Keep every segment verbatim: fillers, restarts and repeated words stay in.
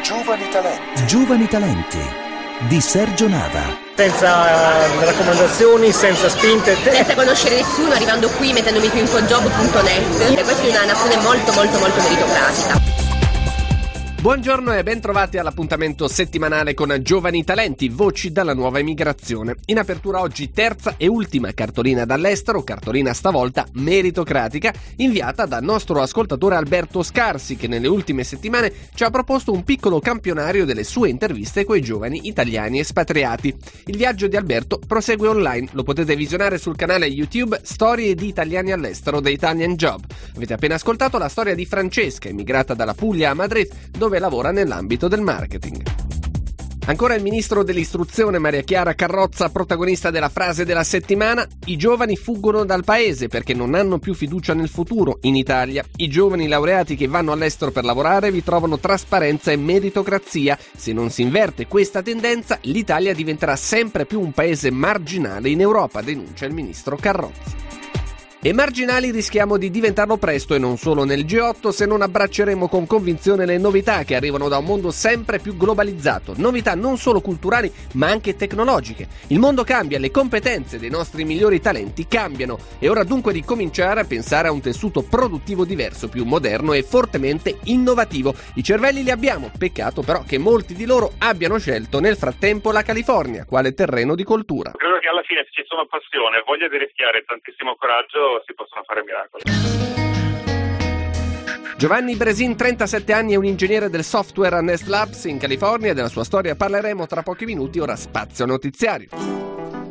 Giovani talenti. Giovani talenti di Sergio Nava. Senza raccomandazioni, senza spinte, senza conoscere nessuno, arrivando qui mettendomi su infojob punto net. Questa è una nazione molto molto molto meritocratica. Buongiorno e ben trovati all'appuntamento settimanale con Giovani Talenti, voci dalla nuova emigrazione. In apertura oggi terza e ultima cartolina dall'estero, cartolina stavolta meritocratica, inviata dal nostro ascoltatore Alberto Scarsi, che nelle ultime settimane ci ha proposto un piccolo campionario delle sue interviste coi giovani italiani espatriati. Il viaggio di Alberto prosegue online, lo potete visionare sul canale YouTube Storie di Italiani all'estero, The Italian Job. Avete appena ascoltato la storia di Francesca, emigrata dalla Puglia a Madrid, dove lavora nell'ambito del marketing. Ancora il ministro dell'istruzione Maria Chiara Carrozza, protagonista della frase della settimana: i giovani fuggono dal paese perché non hanno più fiducia nel futuro in Italia. I giovani laureati che vanno all'estero per lavorare vi trovano trasparenza e meritocrazia. Se non si inverte questa tendenza, l'Italia diventerà sempre più un paese marginale in Europa, denuncia il ministro Carrozza. E marginali rischiamo di diventarlo presto, e non solo nel G otto, se non abbracceremo con convinzione le novità che arrivano da un mondo sempre più globalizzato. Novità non solo culturali, ma anche tecnologiche. Il mondo cambia, le competenze dei nostri migliori talenti cambiano. È ora dunque di cominciare a pensare a un tessuto produttivo diverso, più moderno e fortemente innovativo. I cervelli li abbiamo, peccato però che molti di loro abbiano scelto nel frattempo la California quale terreno di coltura. Credo che alla fine, se ci sono passione, voglia di rischiare e tantissimo coraggio, si possono fare miracoli. Giovanni Bresin, trentasette anni, è un ingegnere del software a Nest Labs in California. Della sua storia parleremo tra pochi minuti, ora spazio notiziario.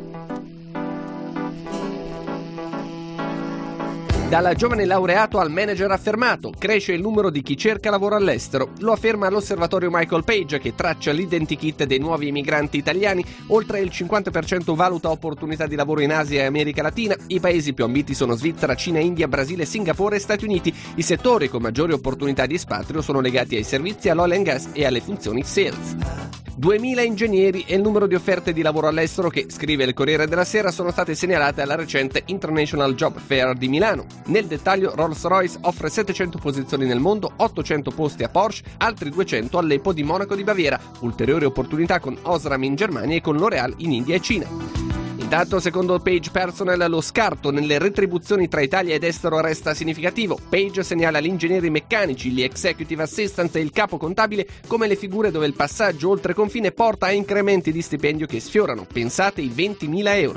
Dal giovane laureato al manager affermato, cresce il numero di chi cerca lavoro all'estero. Lo afferma l'osservatorio Michael Page, che traccia l'identikit dei nuovi emigranti italiani. Oltre il cinquanta per cento valuta opportunità di lavoro in Asia e America Latina. I paesi più ambiti sono Svizzera, Cina, India, Brasile, Singapore e Stati Uniti. I settori con maggiori opportunità di espatrio sono legati ai servizi, all'oil and gas e alle funzioni sales. duemila ingegneri è il numero di offerte di lavoro all'estero che, scrive il Corriere della Sera, sono state segnalate alla recente International Job Fair di Milano. Nel dettaglio, Rolls-Royce offre settecento posizioni nel mondo, ottocento posti a Porsche, altri duecento all'E P O di Monaco di Baviera, ulteriori opportunità con Osram in Germania e con L'Oréal in India e Cina. Intanto, secondo Page Personnel, lo scarto nelle retribuzioni tra Italia ed estero resta significativo. Page segnala gli ingegneri meccanici, gli executive assistants e il capo contabile come le figure dove il passaggio oltre confine porta a incrementi di stipendio che sfiorano, pensate, i ventimila euro.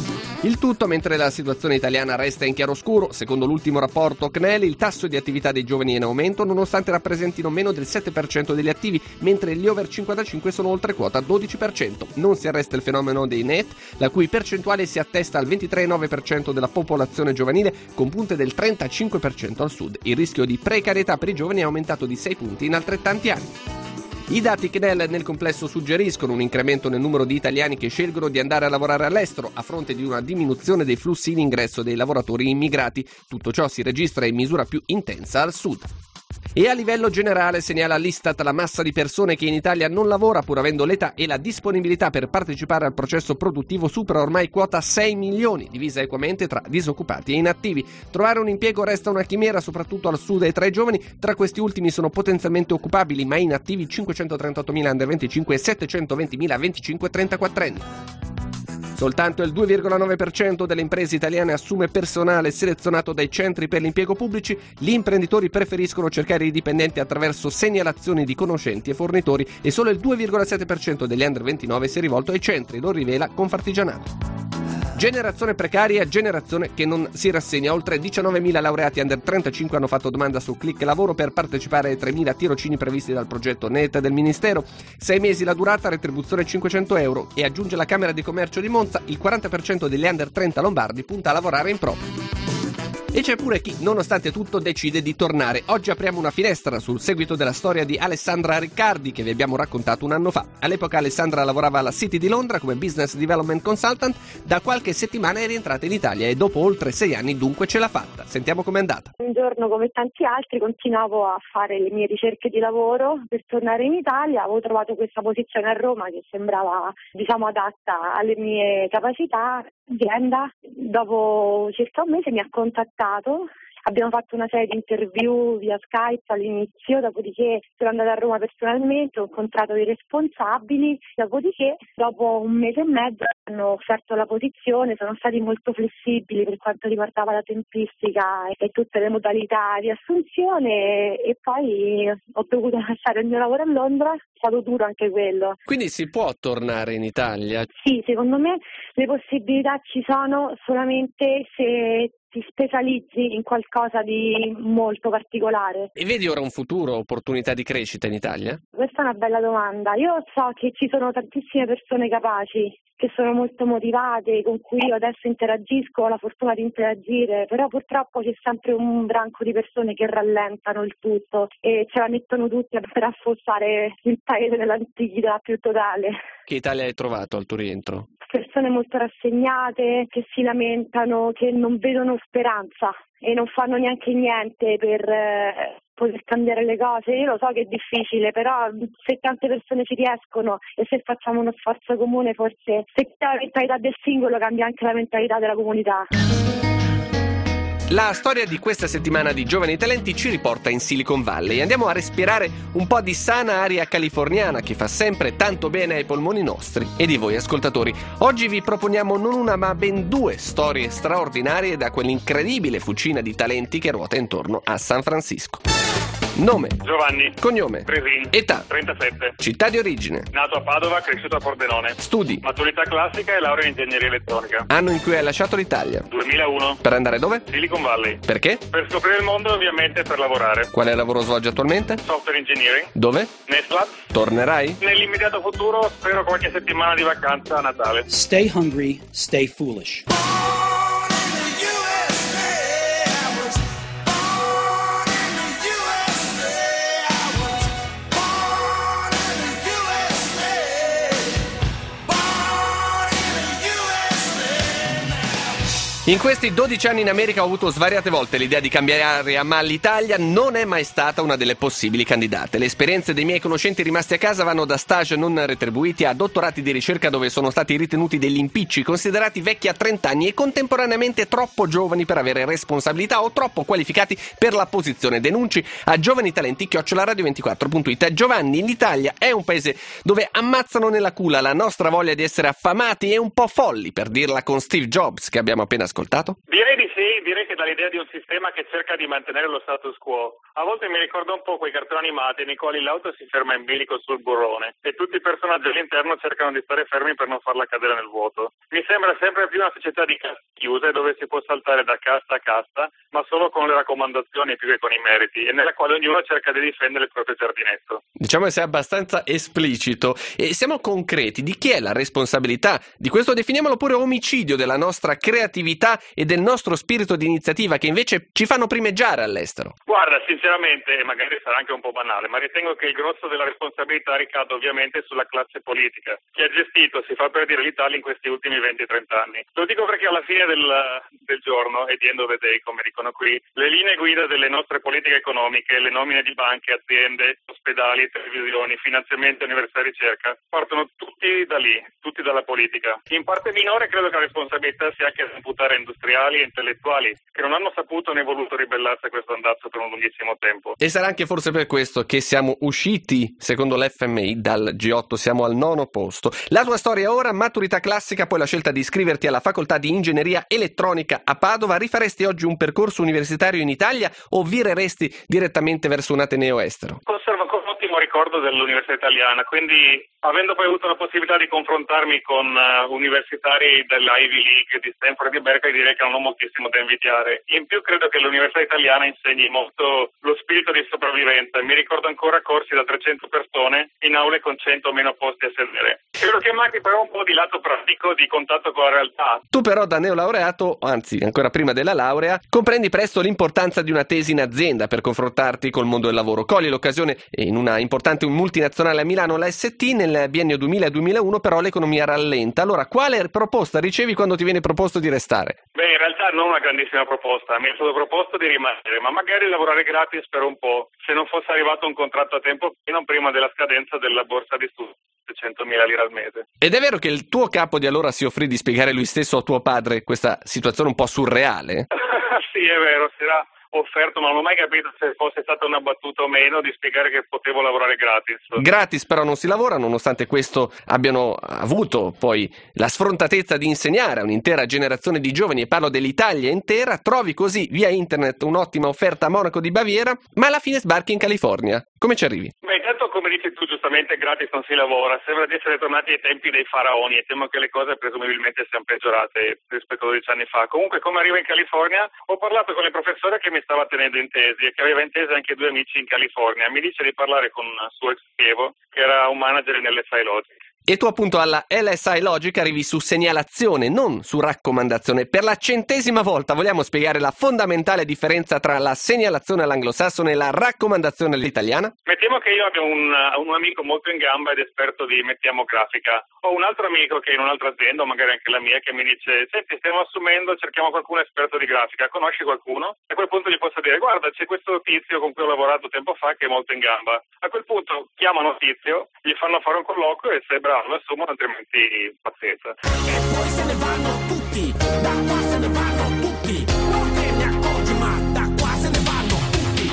Il tutto mentre la situazione italiana resta in chiaroscuro. Secondo l'ultimo rapporto C N E L, il tasso di attività dei giovani è in aumento nonostante rappresentino meno del sette per cento degli attivi, mentre gli over cinquantacinque sono oltre quota dodici per cento. Non si arresta il fenomeno dei N E T, la cui percentuale si attesta al ventitré virgola nove per cento della popolazione giovanile, con punte del trentacinque per cento al sud. Il rischio di precarietà per i giovani è aumentato di sei punti in altrettanti anni. I dati C N E L nel complesso suggeriscono un incremento nel numero di italiani che scelgono di andare a lavorare all'estero, a fronte di una diminuzione dei flussi in ingresso dei lavoratori immigrati. Tutto ciò si registra in misura più intensa al sud. E a livello generale, segnala l'Istat, la massa di persone che in Italia non lavora pur avendo l'età e la disponibilità per partecipare al processo produttivo supera ormai quota sei milioni, divisa equamente tra disoccupati e inattivi. Trovare un impiego resta una chimera, soprattutto al sud e tra i giovani. Tra questi ultimi sono potenzialmente occupabili ma inattivi cinquecentotrentottomila under venticinque e settecentoventimila venticinque trentaquattro anni. Soltanto il due virgola nove per cento delle imprese italiane assume personale selezionato dai centri per l'impiego pubblici. Gli imprenditori preferiscono cercare i dipendenti attraverso segnalazioni di conoscenti e fornitori e solo il due virgola sette per cento degli under ventinove si è rivolto ai centri, lo rivela Confartigianato. Generazione precaria, generazione che non si rassegna. Oltre diciannovemila laureati under trentacinque hanno fatto domanda su Click Lavoro per partecipare ai tremila tirocini previsti dal progetto N E T del Ministero. Sei mesi la durata, retribuzione cinquecento euro, e aggiunge la Camera di Commercio di Monza, il quaranta per cento degli under trenta lombardi punta a lavorare in proprio. E c'è pure chi, nonostante tutto, decide di tornare. Oggi apriamo una finestra sul seguito della storia di Alessandra Riccardi, che vi abbiamo raccontato un anno fa. All'epoca Alessandra lavorava alla City di Londra come Business Development Consultant. Da qualche settimana è rientrata in Italia e dopo oltre sei anni dunque ce l'ha fatta. Sentiamo com'è andata. Un giorno, come tanti altri, continuavo a fare le mie ricerche di lavoro per tornare in Italia. Avevo trovato questa posizione a Roma che sembrava, diciamo, adatta alle mie capacità. L'azienda, dopo circa un mese, mi ha contattato abbiamo fatto una serie di interview via Skype all'inizio, dopodiché sono andata a Roma personalmente, ho incontrato i responsabili, dopodiché dopo un mese e mezzo hanno offerto la posizione, sono stati molto flessibili per quanto riguardava la tempistica e tutte le modalità di assunzione e poi ho dovuto lasciare il mio lavoro a Londra, è stato duro anche quello. Quindi si può tornare in Italia? Sì, secondo me le possibilità ci sono solamente se ti specializzi in qualcosa di molto particolare. E vedi ora un futuro, opportunità di crescita in Italia? Questa è una bella domanda. Io so che ci sono tantissime persone capaci, che sono molto motivate, con cui io adesso interagisco, ho la fortuna di interagire, però purtroppo c'è sempre un branco di persone che rallentano il tutto e ce la mettono tutti per affossare il paese dell'antichità più totale. Che Italia hai trovato al tuo rientro? Persone molto rassegnate, che si lamentano, che non vedono speranza e non fanno neanche niente per eh, poter cambiare le cose. Io lo so che è difficile, però se tante persone ci riescono e se facciamo uno sforzo comune, forse se cambia la mentalità del singolo cambia anche la mentalità della comunità. La storia di questa settimana di Giovani Talenti ci riporta in Silicon Valley. Andiamo a respirare un po' di sana aria californiana che fa sempre tanto bene ai polmoni nostri e di voi ascoltatori. Oggi vi proponiamo non una ma ben due storie straordinarie da quell'incredibile fucina di talenti che ruota intorno a San Francisco. Nome: Giovanni. Cognome: Presin. Età: trentasette. Città di origine: Nato a Padova, cresciuto a Pordenone. Studi: Maturità classica e laurea in ingegneria elettronica. anno in cui hai lasciato l'Italia. duemilauno. Per andare dove? Silicon Valley. Perché? Per scoprire il mondo, ovviamente per lavorare. Quale lavoro svolgi attualmente? Software engineering. Dove? Nestlab. Tornerai? Nell'immediato futuro spero qualche settimana di vacanza a Natale. Stay hungry, stay foolish. In questi dodici anni in America ho avuto svariate volte l'idea di cambiare aria, ma l'Italia non è mai stata una delle possibili candidate. Le esperienze dei miei conoscenti rimasti a casa vanno da stage non retribuiti a dottorati di ricerca dove sono stati ritenuti degli impicci, considerati vecchi a trenta anni e contemporaneamente troppo giovani per avere responsabilità o troppo qualificati per la posizione. Denunci a giovanitalenti chiocciola radio ventiquattro punto it. Giovanni, l'Italia è un paese dove ammazzano nella culla la nostra voglia di essere affamati e un po' folli, per dirla con Steve Jobs che abbiamo appena ascoltato? Direi di sì, direi che dall'idea di un sistema che cerca di mantenere lo status quo. A volte mi ricorda un po' quei cartoni animati nei quali l'auto si ferma in bilico sul burrone e tutti i personaggi all'interno cercano di stare fermi per non farla cadere nel vuoto. Mi sembra sempre più una società di caste chiuse dove si può saltare da casta a casta, ma solo con le raccomandazioni più che con i meriti, e nella quale ognuno cerca di difendere il proprio giardinetto. Diciamo che sei abbastanza esplicito e siamo concreti. Di chi è la responsabilità di questo, definiamolo pure, omicidio della nostra creatività e del nostro spirito di iniziativa che invece ci fanno primeggiare all'estero? Guarda, sinceramente, e magari sarà anche un po' banale, ma ritengo che il grosso della responsabilità ricada ovviamente sulla classe politica, che ha gestito, si fa per dire, l'Italia in questi ultimi venti trenta anni. Lo dico perché alla fine del, del giorno, e di end of the day, come dicono qui, le linee guida delle nostre politiche economiche, le nomine di banche, aziende, ospedali, televisioni, finanziamenti, università e ricerca, partono tutti da lì, tutti dalla politica. In parte minore credo che la responsabilità sia anche da imputare a industriali e intellettuali che non hanno saputo né voluto ribellarsi a questo andazzo per un lunghissimo tempo. E sarà anche forse per questo che siamo usciti, secondo l'F M I, dal G otto, siamo al nono posto. La tua storia ora: maturità classica, poi la scelta di iscriverti alla facoltà di ingegneria elettronica a Padova. Rifaresti oggi un percorso universitario in Italia o vireresti direttamente verso un ateneo estero? Conservo ancora un ottimo ricordo dell'università italiana, quindi avendo poi avuto la possibilità di confrontarmi con uh, universitari della Ivy League, di Stanford e di Berkeley, direi che non ho moltissimo da invidiare. In più credo che l'università italiana insegni molto lo spirito di sopravvivenza. Mi ricordo ancora corsi da trecento persone in aule con cento o meno posti a sedere. Credo che manchi però un po' di lato pratico, di contatto con la realtà. Tu però, da neolaureato, anzi ancora prima della laurea, comprendi presto l'importanza di una tesi in azienda per confrontarti col mondo del lavoro. Cogli l'occasione in una importante multinazionale a Milano, la S T, nel biennio duemila duemilauno, però l'economia rallenta. Allora, quale proposta ricevi quando ti viene proposto di restare? Beh, in realtà non una grandissima proposta, mi è stato proposto di rimanere, ma magari lavorare gratis per un po', se non fosse arrivato un contratto a tempo pieno prima della scadenza della borsa di studio, centomila lire al mese. Ed è vero che il tuo capo di allora si offrì di spiegare lui stesso a tuo padre questa situazione un po' surreale? Sì, è vero, si era offerto, ma non ho mai capito se fosse stata una battuta o meno, di spiegare che potevo lavorare gratis. Gratis però non si lavora, nonostante questo abbiano avuto poi la sfrontatezza di insegnare a un'intera generazione di giovani, e parlo dell'Italia intera. Trovi così via internet un'ottima offerta a Monaco di Baviera, ma alla fine sbarchi in California. Come ci arrivi? Beh, intanto, come dici tu giustamente, gratis non si lavora. Sembra di essere tornati ai tempi dei faraoni e temo che le cose presumibilmente siano peggiorate rispetto a dodici anni fa. Comunque, come arrivo in California, ho parlato con il professore che mi stava tenendo in tesi e che aveva in tesi anche due amici in California. Mi dice di parlare con un suo ex allievo che era un manager nell'L S I Logic. E tu appunto alla L S I Logic arrivi su segnalazione, non su raccomandazione. Per la centesima volta vogliamo spiegare la fondamentale differenza tra la segnalazione all'anglosassone e la raccomandazione all'italiana? Mettiamo che io abbia un, un amico molto in gamba ed esperto di mettiamo grafica. Ho un altro amico che è in un'altra azienda, o magari anche la mia, che mi dice: senti, stiamo assumendo, cerchiamo qualcuno esperto di grafica, conosci qualcuno? A quel punto gli posso dire: guarda, c'è questo tizio con cui ho lavorato tempo fa che è molto in gamba. A quel punto chiamano tizio, gli fanno fare un colloquio e se è bravo lo assumono, altrimenti pazienza. E poi se ne vanno tutti, da qua se ne vanno tutti, non te ne accorgi ma da qua se ne vanno tutti.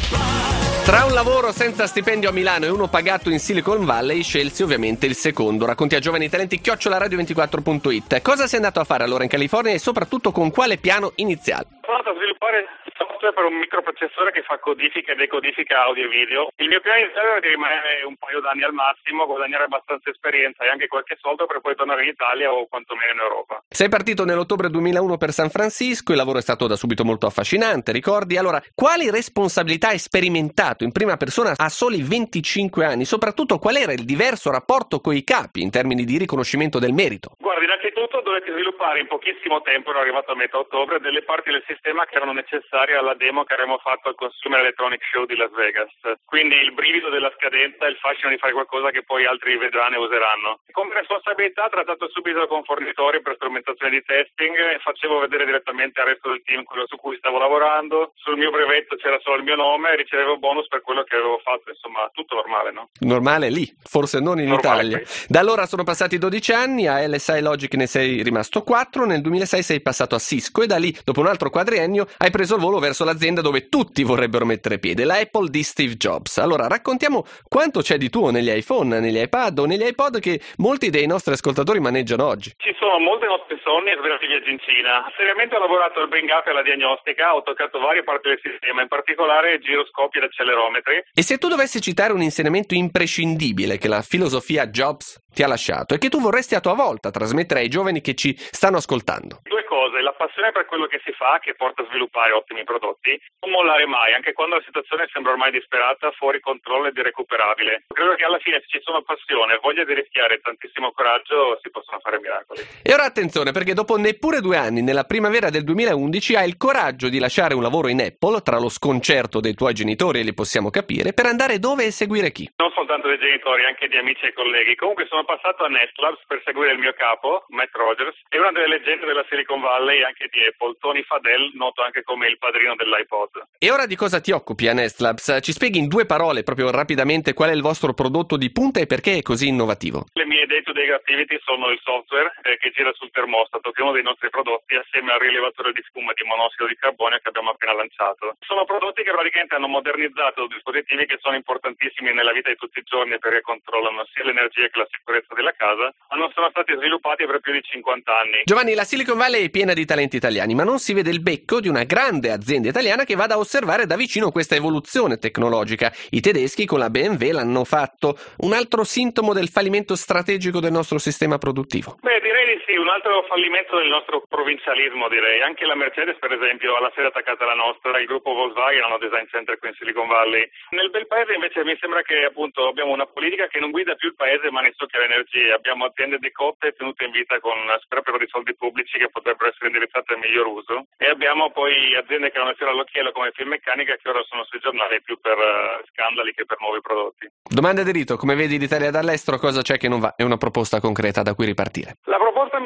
Tra un lavoro senza stipendio a Milano e uno pagato in Silicon Valley, scelsi ovviamente il secondo. Racconti a Giovani Talenti, chiocciola radio ventiquattro punto it. Cosa sei andato a fare allora in California e soprattutto con quale piano iniziale? Sono andato a sviluppare software per un microprocessore che fa codifica e decodifica audio e video. Il mio piano iniziale era di rimanere un paio d'anni al massimo, guadagnare abbastanza esperienza e anche qualche soldo per poi tornare in Italia o quantomeno in Europa. Sei partito nell'ottobre duemilauno per San Francisco, il lavoro è stato da subito molto affascinante, ricordi? Allora, quali responsabilità hai sperimentato in prima persona a soli venticinque anni? Soprattutto qual era il diverso rapporto coi capi in termini di riconoscimento del merito? Guarda, innanzitutto dovete sviluppare in pochissimo tempo, ero arrivato a metà ottobre, delle parti del sistema che erano necessarie alla demo che avremmo fatto al Consumer Electronics Show di Las Vegas. Quindi il brivido della scadenza e il fascino di fare qualcosa che poi altri vedranno e useranno. Come responsabilità ho trattato subito con fornitori per strumentazione di testing e facevo vedere direttamente al resto del team quello su cui stavo lavorando. Sul mio brevetto c'era solo il mio nome e ricevevo bonus per quello che avevo fatto. Insomma, tutto normale, no? Normale lì, forse non in Normale Italia. qui. Da allora sono passati dodici anni, a L S I Logic ne sei rimasto quattro, nel duemilasei sei passato a Cisco e da lì, dopo un altro quadriennio, hai preso il volo verso l'azienda dove tutti vorrebbero mettere piede, la Apple di Steve Jobs. Allora, raccontiamo quanto c'è di tuo negli iPhone, negli iPad o negli iPod che molti dei nostri ascoltatori maneggiano oggi. Ci sono molte nostre sonni e svelati viaggi in Cina. Seriamente ho lavorato al brain gap e alla diagnostica, ho toccato varie parti del sistema, in particolare giroscopi ed accelerometri. E se tu dovessi citare un insegnamento imprescindibile che la filosofia Jobs ti ha lasciato e che tu vorresti a tua volta trasmettere ai giovani che ci stanno ascoltando? Due cose: la passione per quello che si fa, che porta a sviluppare ottimi prodotti, non mollare mai, anche quando la situazione sembra ormai disperata, fuori controllo ed irrecuperabile. Credo che alla fine, se ci sono passione, voglia di rischiare e tantissimo coraggio, si possono fare miracoli. E ora attenzione, perché dopo neppure due anni, nella primavera del duemilaundici, hai il coraggio di lasciare un lavoro in Apple, tra lo sconcerto dei tuoi genitori, e li possiamo capire, per andare dove e seguire chi? Non soltanto dei genitori, anche di amici e colleghi. Comunque sono passato a Nest Labs per seguire il mio capo, Matt Rogers, e una delle leggende della Silicon Valley e anche di Apple, Tony Fadell, noto anche come il padrino dell'iPod. E ora di cosa ti occupi a Nest Labs? Ci spieghi in due parole, proprio rapidamente, qual è il vostro prodotto di punta e perché è così innovativo? Le mie day-to-day activity sono il software eh, che gira sul termostato, che è uno dei nostri prodotti, assieme al rilevatore di spuma di monossido di carbonio che abbiamo appena lanciato. Sono prodotti che praticamente hanno modernizzato dispositivi che sono importantissimi nella vita di tutti i giorni perché controllano sia l'energia che la sicurezza della casa. Hanno sono stati sviluppati per più di cinquanta anni. Giovanni, la Silicon Valley è piena di talenti italiani, ma non si vede il becco di una grande azienda italiana che vada a osservare da vicino questa evoluzione tecnologica. I tedeschi con la B M W l'hanno fatto. Un altro sintomo del fallimento strategico del nostro sistema produttivo? Beh, direi di sì, un altro fallimento del nostro provincialismo, direi. Anche la Mercedes, per esempio, ha la sede attaccata alla nostra, il gruppo Volkswagen ha un design center qui in Silicon Valley. Nel bel paese invece mi sembra che appunto abbiamo una politica che non guida più il paese ma ne succhia l'energia. Abbiamo aziende decotte tenute in vita con sperpero di soldi pubblici che potrebbero essere indirizzate al miglior uso, e abbiamo poi aziende che hanno il fiore all'occhiello come Finmeccanica che ora sono sui giornali più per uh, scandali che per nuovi prodotti. Domanda di rito, come vedi l'Italia dall'estero, cosa c'è che non va? È una proposta concreta da cui ripartire. La proposta migliore che mi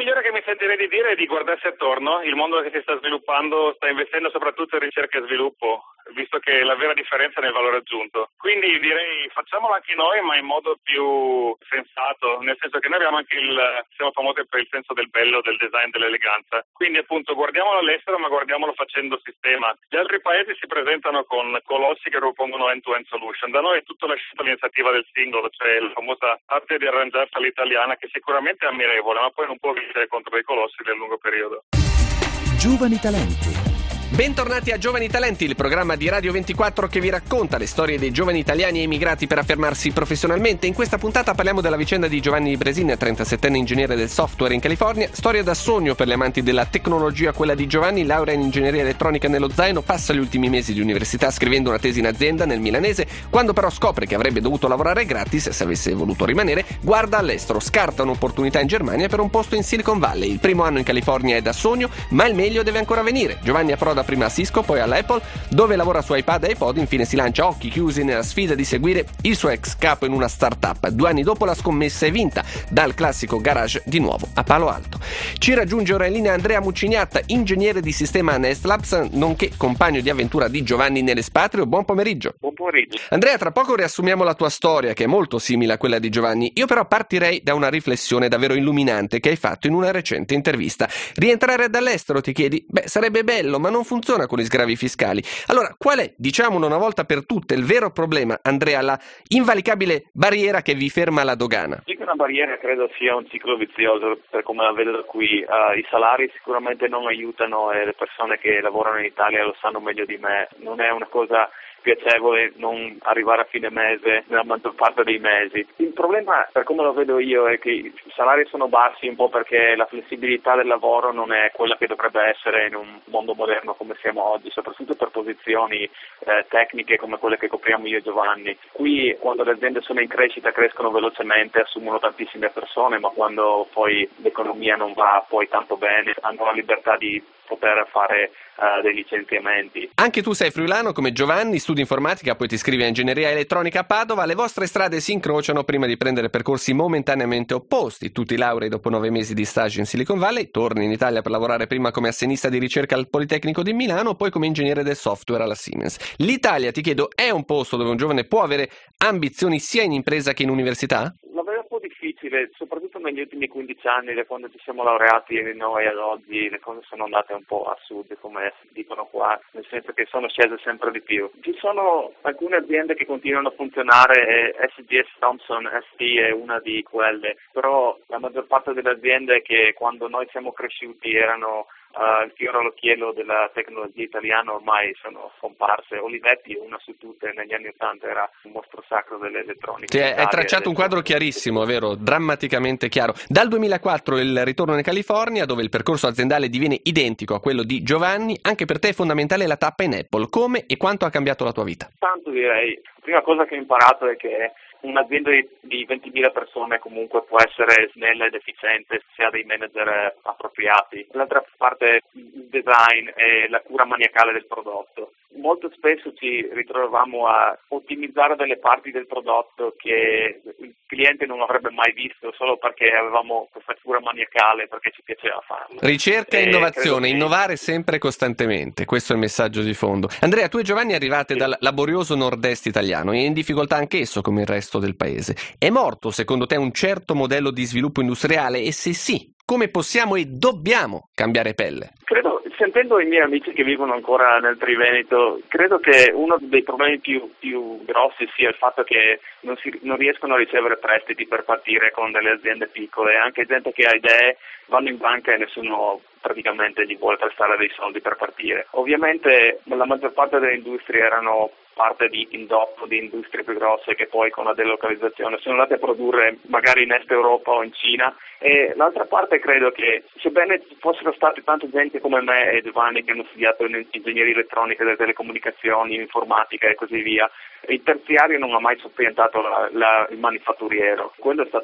sentirei di dire è di guardarsi attorno. Il mondo che si sta sviluppando sta investendo soprattutto in ricerca e sviluppo, visto che la vera differenza è nel valore aggiunto. Quindi direi facciamolo anche noi, ma in modo più sensato, nel senso che noi abbiamo anche il, siamo famosi per il senso del bello, del design, dell'eleganza. Quindi appunto guardiamolo all'estero, ma guardiamolo facendo sistema. Gli altri paesi si presentano con colossi che propongono end-to-end solution. Da noi è tutta lasciata l'iniziativa del singolo, cioè la famosa arte di arrangiarsi all'italiana, che sicuramente è ammirevole, ma poi non può vincere contro dei colossi nel lungo periodo. Giovani talenti. Bentornati a Giovani Talenti, il programma di Radio ventiquattro che vi racconta le storie dei giovani italiani emigrati per affermarsi professionalmente. In questa puntata parliamo della vicenda di Giovanni Bresin, trentasettenne ingegnere del software in California. Storia da sogno per gli amanti della tecnologia, quella di Giovanni, laurea in ingegneria elettronica nello zaino, passa gli ultimi mesi di università scrivendo una tesi in azienda nel milanese. Quando però scopre che avrebbe dovuto lavorare gratis se avesse voluto rimanere, guarda all'estero, scarta un'opportunità in Germania per un posto in Silicon Valley. Il primo anno in California è da sogno, ma il meglio deve ancora venire. Giovanni approda prima a Cisco, poi all'Apple, dove lavora su iPad e iPod. Infine si lancia a occhi chiusi nella sfida di seguire il suo ex capo in una startup. Due anni dopo la scommessa è vinta, dal classico garage di nuovo a Palo Alto. Ci raggiunge ora in linea Andrea Muccignatta, ingegnere di sistema a Nest Labs, nonché compagno di avventura di Giovanni nell'espatrio. Buon pomeriggio. Buon pomeriggio. Andrea, tra poco riassumiamo la tua storia, che è molto simile a quella di Giovanni. Io però partirei da una riflessione davvero illuminante che hai fatto in una recente intervista. Rientrare dall'estero, ti chiedi? Beh, sarebbe bello, ma non funziona con gli sgravi fiscali. Allora, qual è, diciamolo una volta per tutte, il vero problema, Andrea, la invalicabile barriera che vi ferma alla dogana? Sì, che una barriera credo sia un ciclo vizioso, per come la vedo da qui. Uh, I salari sicuramente non aiutano e le persone che lavorano in Italia lo sanno meglio di me. Non è una cosa piacevole non arrivare a fine mese nella maggior parte dei mesi. Il problema, per come lo vedo io, è che i salari sono bassi un po' perché la flessibilità del lavoro non è quella che dovrebbe essere in un mondo moderno come siamo oggi, soprattutto per posizioni eh, tecniche come quelle che copriamo io e Giovanni. Qui quando le aziende sono in crescita crescono velocemente, assumono tantissime persone, ma quando poi l'economia non va poi tanto bene hanno la libertà di poter fare uh, dei licenziamenti. Anche tu sei friulano come Giovanni, studi informatica, poi ti iscrivi a ingegneria elettronica a Padova. Le vostre strade si incrociano prima di prendere percorsi momentaneamente opposti. Tu ti laurei dopo nove mesi di stage in Silicon Valley, torni in Italia per lavorare prima come assenista di ricerca al Politecnico di Milano, poi come ingegnere del software alla Siemens. L'Italia, ti chiedo, è un posto dove un giovane può avere ambizioni sia in impresa che in università? La vedo un po' difficile, soprattutto negli ultimi quindici anni, da quando ci siamo laureati noi ad oggi, le cose sono andate un po' a sud, come dicono qua, nel senso che sono scese sempre di più. Ci sono alcune aziende che continuano a funzionare, e S G S Thompson S T è una di quelle, però la maggior parte delle aziende che quando noi siamo cresciuti erano Uh, il fiore all'occhiello della tecnologia italiana ormai sono scomparse. Olivetti, una su tutte, negli anni Ottanta era un mostro sacro dell'elettronica. Sì, hai tracciato un quadro chiarissimo, vero? Drammaticamente chiaro. Dal duemilaquattro il ritorno in California, dove il percorso aziendale diviene identico a quello di Giovanni. Anche per te è fondamentale la tappa in Apple. Come e quanto ha cambiato la tua vita? Tanto direi. La prima cosa che ho imparato è che un'azienda di, di ventimila persone comunque può essere snella ed efficiente se ha dei manager appropriati. L'altra parte, il design e la cura maniacale del prodotto. Molto spesso ci ritrovavamo a ottimizzare delle parti del prodotto che il cliente non avrebbe mai visto solo perché avevamo questa cura maniacale, perché ci piaceva farlo. Ricerca e, e innovazione, che... innovare sempre costantemente, questo è il messaggio di fondo. Andrea, tu e Giovanni arrivate sì. dal laborioso nord-est italiano e in difficoltà anch'esso come il resto del paese. È morto secondo te un certo modello di sviluppo industriale e se sì, come possiamo e dobbiamo cambiare pelle? Credo, sentendo i miei amici che vivono ancora nel Triveneto, credo che uno dei problemi più, più grossi sia il fatto che non, si, non riescono a ricevere prestiti per partire con delle aziende piccole. Anche gente che ha idee vanno in banca e nessuno praticamente gli vuole prestare dei soldi per partire. Ovviamente la maggior parte delle industrie erano parte di indotto di industrie più grosse che poi con la delocalizzazione sono andate a produrre magari in Est Europa o in Cina, e l'altra parte credo che sebbene ci fossero state tante gente come me e Giovanni che hanno studiato in ingegneria elettronica, delle telecomunicazioni, informatica e così via, il terziario non ha mai soppiantato la, la, il manifatturiero. Quello è stato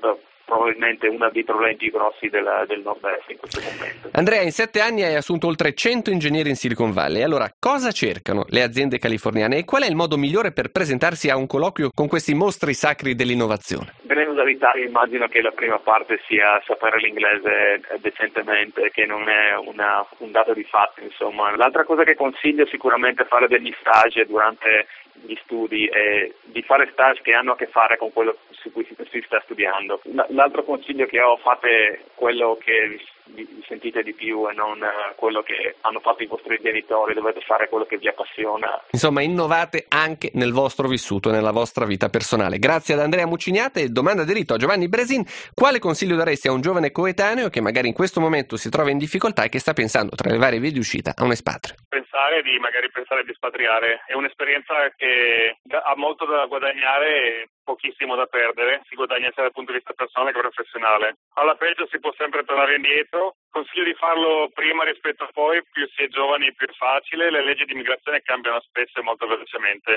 probabilmente uno dei problemi più grossi della, del nord-est in questo momento. Andrea, in sette anni hai assunto oltre cento ingegneri in Silicon Valley. Allora, cosa cercano le aziende californiane e qual è il modo migliore per presentarsi a un colloquio con questi mostri sacri dell'innovazione? Venendo dall'Italia immagino che la prima parte sia sapere l'inglese decentemente, che non è una, un dato di fatto, insomma. L'altra cosa che consiglio è sicuramente fare degli stage durante gli studi e di fare stage che hanno a che fare con quello su cui si, si sta studiando. L'altro consiglio che ho, fate quello che vi sentite di più e non quello che hanno fatto i vostri genitori, dovete fare quello che vi appassiona. Insomma, innovate anche nel vostro vissuto e nella vostra vita personale. Grazie ad Andrea Muciniate e domanda diritto a Giovanni Bresin: quale consiglio daresti a un giovane coetaneo che magari in questo momento si trova in difficoltà e che sta pensando tra le varie vie di uscita a un espatrio? Pensare di magari pensare di espatriare è un'esperienza che ha molto da guadagnare e pochissimo da perdere, si guadagna sia dal punto di vista personale che professionale. Alla peggio si può sempre tornare indietro. Consiglio di farlo prima rispetto a poi, più si è giovani più è facile, le leggi di immigrazione cambiano spesso e molto velocemente.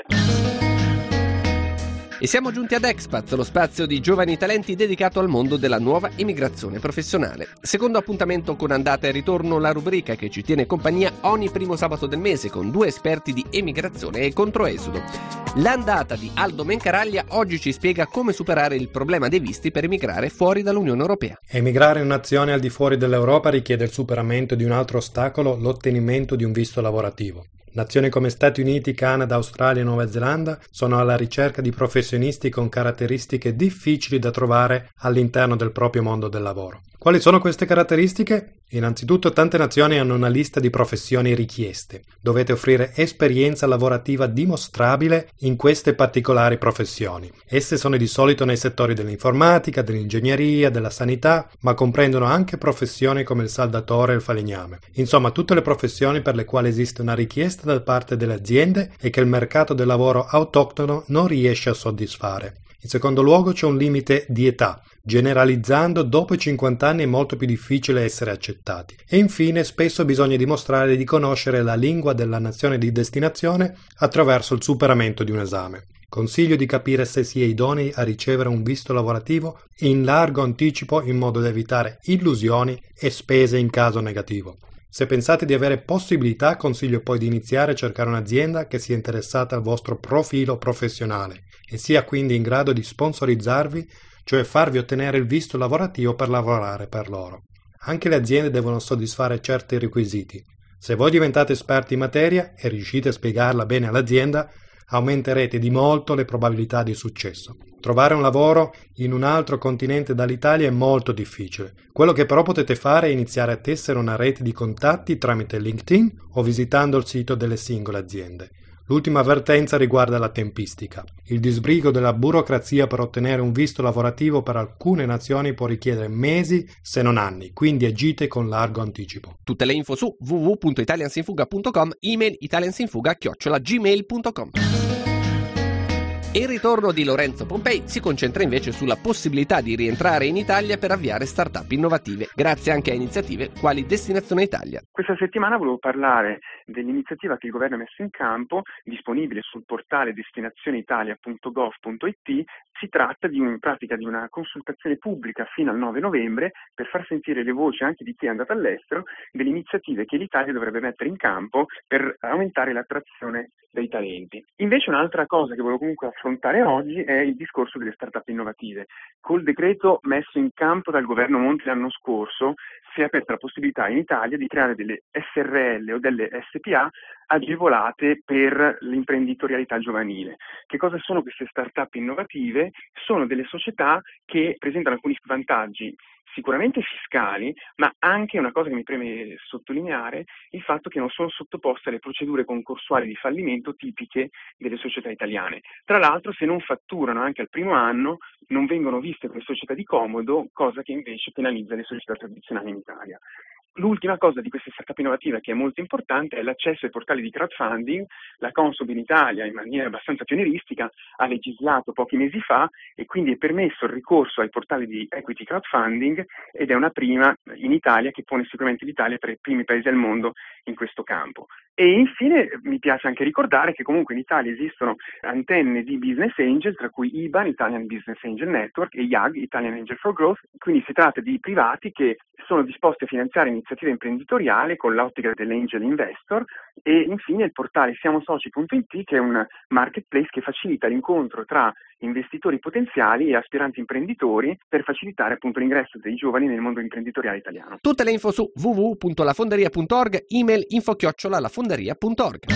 E siamo giunti ad Expat, lo spazio di giovani talenti dedicato al mondo della nuova immigrazione professionale. Secondo appuntamento con andata e ritorno, la rubrica che ci tiene compagnia ogni primo sabato del mese con due esperti di emigrazione e controesodo. L'andata di Aldo Mencaraglia oggi ci spiega come superare il problema dei visti per emigrare fuori dall'Unione Europea. Emigrare in un'azione al di fuori dell'Europa richiede il superamento di un altro ostacolo, l'ottenimento di un visto lavorativo. Nazioni come Stati Uniti, Canada, Australia e Nuova Zelanda sono alla ricerca di professionisti con caratteristiche difficili da trovare all'interno del proprio mondo del lavoro. Quali sono queste caratteristiche? Innanzitutto, tante nazioni hanno una lista di professioni richieste. Dovete offrire esperienza lavorativa dimostrabile in queste particolari professioni. Esse sono di solito nei settori dell'informatica, dell'ingegneria, della sanità, ma comprendono anche professioni come il saldatore e il falegname. Insomma, tutte le professioni per le quali esiste una richiesta da parte delle aziende e che il mercato del lavoro autoctono non riesce a soddisfare. In secondo luogo c'è un limite di età. Generalizzando, dopo i cinquanta anni è molto più difficile essere accettati. E infine, spesso bisogna dimostrare di conoscere la lingua della nazione di destinazione attraverso il superamento di un esame. Consiglio di capire se si è idonei a ricevere un visto lavorativo in largo anticipo in modo da evitare illusioni e spese in caso negativo. Se pensate di avere possibilità, consiglio poi di iniziare a cercare un'azienda che sia interessata al vostro profilo professionale e sia quindi in grado di sponsorizzarvi, cioè farvi ottenere il visto lavorativo per lavorare per loro. Anche le aziende devono soddisfare certi requisiti. Se voi diventate esperti in materia e riuscite a spiegarla bene all'azienda, aumenterete di molto le probabilità di successo. Trovare un lavoro in un altro continente dall'Italia è molto difficile. Quello che però potete fare è iniziare a tessere una rete di contatti tramite LinkedIn o visitando il sito delle singole aziende. L'ultima avvertenza riguarda la tempistica. Il disbrigo della burocrazia per ottenere un visto lavorativo per alcune nazioni può richiedere mesi, se non anni, quindi agite con largo anticipo. Tutte le info su w w w punto italiansinfuga punto com, email italiansinfuga chiocciola gmail punto com. Il ritorno di Lorenzo Pompei si concentra invece sulla possibilità di rientrare in Italia per avviare start-up innovative, grazie anche a iniziative quali Destinazione Italia. Questa settimana volevo parlare dell'iniziativa che il governo ha messo in campo, disponibile sul portale destinazione italia punto gov punto it. Si tratta di in pratica di una consultazione pubblica fino al nove novembre per far sentire le voci anche di chi è andato all'estero delle iniziative che l'Italia dovrebbe mettere in campo per aumentare l'attrazione dei talenti. Invece un'altra cosa che volevo comunque affrontare oggi è il discorso delle start-up innovative. Col decreto messo in campo dal governo Monti l'anno scorso si è aperta la possibilità in Italia di creare delle S R L o delle S P A agevolate per l'imprenditorialità giovanile. Che cosa sono queste start-up innovative? Sono delle società che presentano alcuni vantaggi sicuramente fiscali, ma anche una cosa che mi preme sottolineare, il fatto che non sono sottoposte alle procedure concorsuali di fallimento tipiche delle società italiane. Tra l'altro, se non fatturano anche al primo anno, non vengono viste come società di comodo, cosa che invece penalizza le società tradizionali in Italia. L'ultima cosa di queste startup innovative che è molto importante è l'accesso ai portali di crowdfunding. La Consob in Italia, in maniera abbastanza pionieristica, ha legislato pochi mesi fa e quindi è permesso il ricorso ai portali di equity crowdfunding ed è una prima in Italia che pone sicuramente l'Italia tra i primi paesi al mondo in questo campo. E infine mi piace anche ricordare che comunque in Italia esistono antenne di business angel, tra cui I B A N, Italian Business Angel Network, e I A G, Italian Angel for Growth, quindi si tratta di privati che sono disposti a finanziare iniziative imprenditoriali con l'ottica dell'angel investor. E infine il portale siamo soci punto it, che è un marketplace che facilita l'incontro tra investitori potenziali e aspiranti imprenditori per facilitare appunto l'ingresso dei giovani nel mondo imprenditoriale italiano. Tutte le info su w w w punto lafonderia punto org, email info chiocciola lafonderia punto org.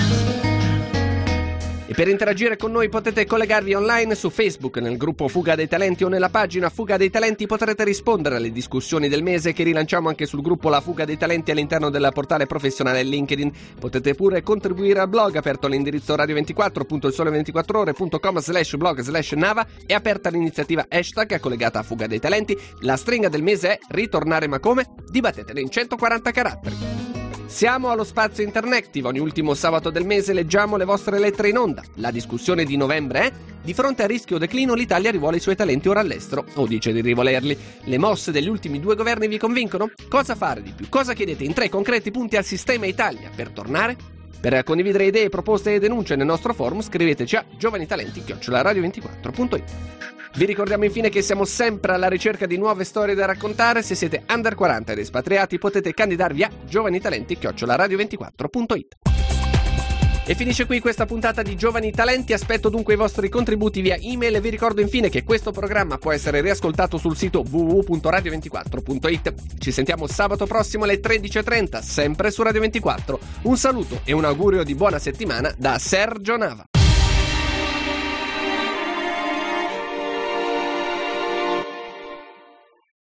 E per interagire con noi potete collegarvi online su Facebook nel gruppo Fuga dei Talenti o nella pagina Fuga dei Talenti. Potrete rispondere alle discussioni del mese che rilanciamo anche sul gruppo La Fuga dei Talenti all'interno del portale professionale LinkedIn. Potete pure contribuire al blog aperto all'indirizzo radio ventiquattro punto il sole ventiquattro ore punto com slash blog slash nava. È aperta l'iniziativa hashtag collegata a Fuga dei Talenti. La stringa del mese è ritornare ma come? Dibattetene in centoquaranta caratteri. Siamo allo Spazio Interactive, ogni ultimo sabato del mese leggiamo le vostre lettere in onda. La discussione di novembre è: di fronte a rischio declino l'Italia rivuole i suoi talenti ora all'estero, o dice di rivolerli. Le mosse degli ultimi due governi vi convincono? Cosa fare di più? Cosa chiedete in tre concreti punti al sistema Italia per tornare? Per condividere idee, proposte e denunce nel nostro forum scriveteci a giovanitalenti chiocciola radio ventiquattro punto it. Vi ricordiamo infine che siamo sempre alla ricerca di nuove storie da raccontare. Se siete under quaranta ed espatriati potete candidarvi a giovanitalenti chiocciola radio ventiquattro punto it. E finisce qui questa puntata di Giovani Talenti. Aspetto dunque i vostri contributi via email e vi ricordo infine che questo programma può essere riascoltato sul sito w w w punto radio ventiquattro punto it. Ci sentiamo sabato prossimo alle tredici e trenta, sempre su Radio ventiquattro. Un saluto e un augurio di buona settimana da Sergio Nava.